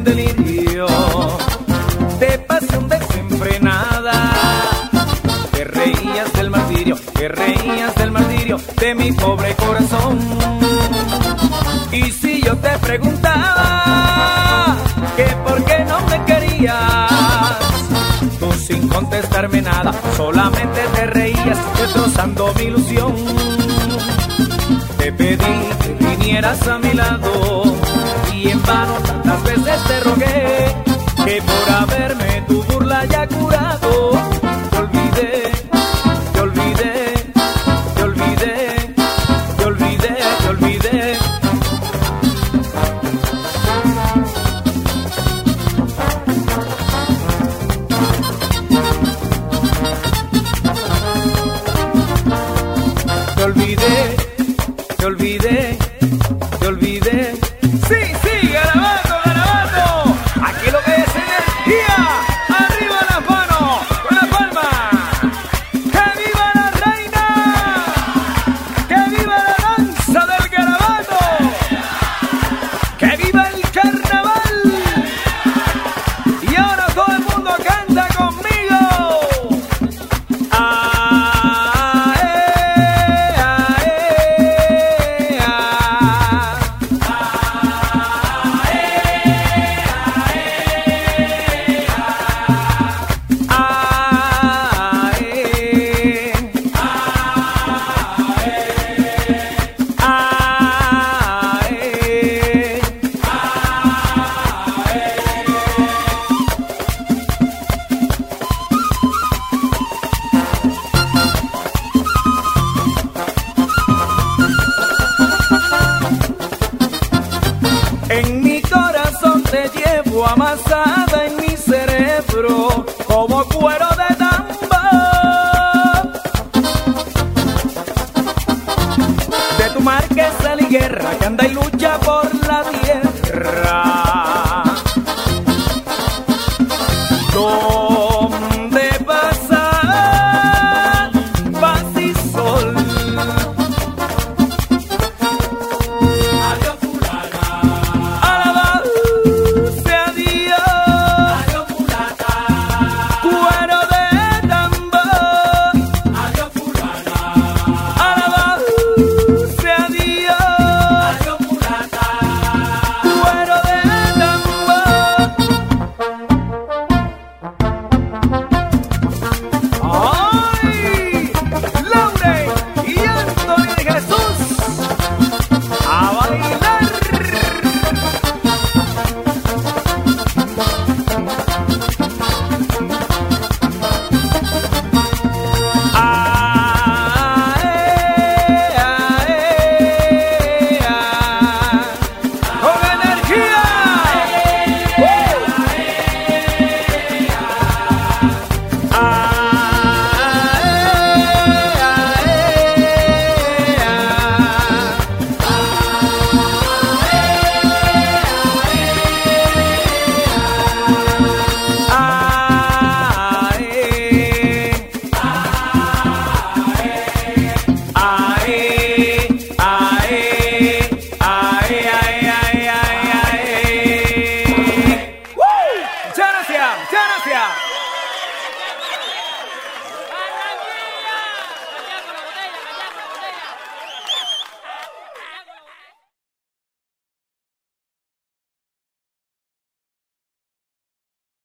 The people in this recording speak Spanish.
un delirio de pasión desenfrenada. Te reías del martirio, te reías del martirio de mi pobre corazón. Y si yo te preguntaba que por qué no me querías, tú sin contestarme nada, solamente te reías, destrozando mi ilusión. Te pedí que vinieras a mi lado y en vano tantas veces te rogué, que por haberme tu burla ya curado, te olvidé, te olvidé, te olvidé, te olvidé, te olvidé. Te olvidé, te olvidé, te olvidé. Sí, sí, Garabato, Garabato. Aquí lo que es energía. Arriba las manos, con la palma. ¡Que viva la reina! ¡Que viva la danza del Garabato! ¡Que viva el carnaval! Y ahora todo el mundo canta conmigo. En mi corazón te llevo amasado